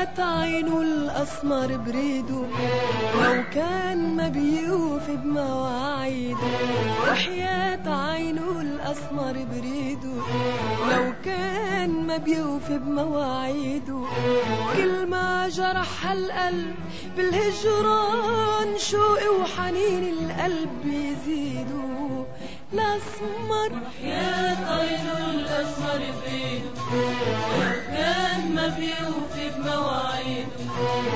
وحياة عينه الأسمر بريده لو كان ما بيوفي بمواعيده، وحياة عينه الأسمر بريده لو كان ما بيوفي بمواعيده، كل ما جرح القلب بالهجران شوقي وحنين القلب يزيدوا. الأسمر وحياة عينه الأسمر بريده لو كان ما بيوفي بمواعيده،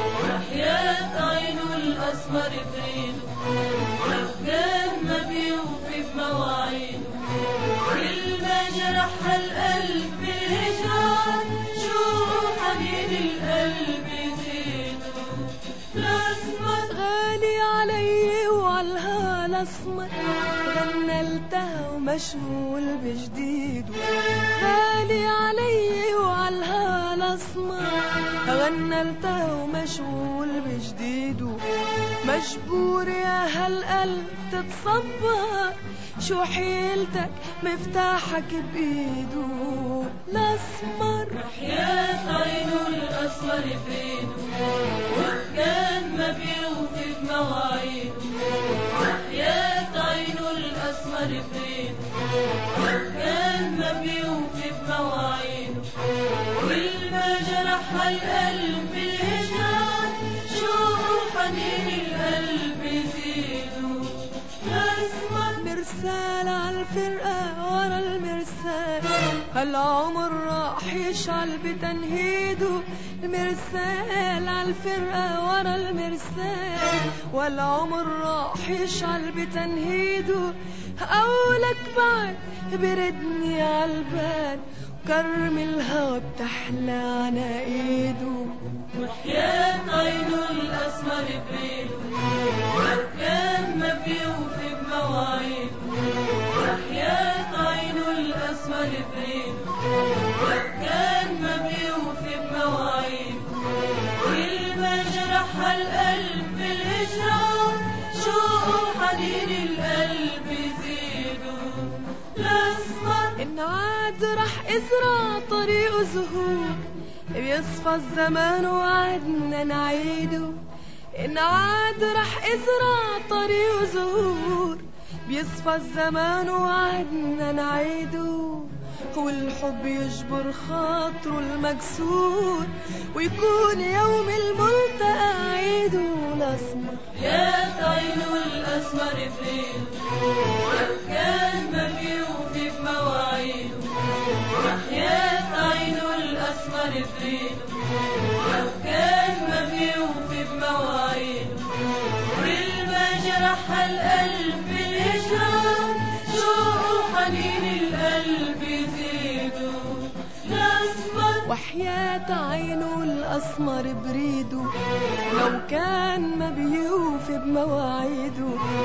وحياة عينه الأسمر بريده لو كان ما بيوفي بمواعيده، كل ما جرح القلب بالهجران شوق حنين القلب يزيدوا. الأسمر غالي علي وعالها الأسمر غنى التها ومشغول بجديده، غالي علي وعالها الأسمر غنى التها ومشغول بجديده، مجبور يا هالقلب تتصبر شو حيلتك مفتاحك بإيده. الأسمر وحياة عينه الأسمر بريده وكان ما بيوفي بمواعيده، وحياة عينه الأسمر بريده وكان ما بيوفي بمواعيده، كل ما جرح القلب بالهجران شوق حنين القلب يزيدوا. الأسمر مرسال عالفرقة ورا المرسال هالعمر راح يشعل بتنهيده، المرسال عالفرقة ورا المرسال والعمر راح يشعل بتنهيده، قولك بعد بردني عالبال كرم الهوى بتحلى عناقيده. وحياة عينه الأسمر بريده لو كان ما بيوفي بمواعيده، وحياة عينه الأسمر بريده لو كان ما بيوفي بمواعيده، كل ما جرح القلب بالهجران شوق حنين القلب يزيدوا. الأسمر إن عاد رح إزرع طريقه زهور بيصفى الزمان وعدنا نعيده، إن عاد رح إزرع طريقه زهور بيصفى الزمان وعدنا نعيده، والحب يجبر خاطره المكسور ويكون يوم الملتقى عيده. الأسمر وحياة عينه الأسمر بريده لو كان ما بيوفي بمواعيده، وحياة عينه الأسمر بريده لو كان ما بيوفي بمواعيده، كل ما جرح القلب بالهجران شوق حنين القلب يزيدوا. الأسمر وحياة عينه الأسمر بريده لو كان ما بيوفي بمواعيده،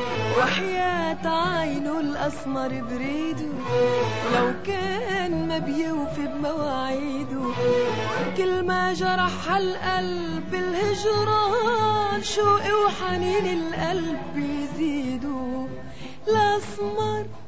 وحياة عينه الأسمر بريده لو كان ما بيوفي بمواعيده، كل ما جرح القلب بالهجران شوقي وحنين القلب يزيدوا. الأسمر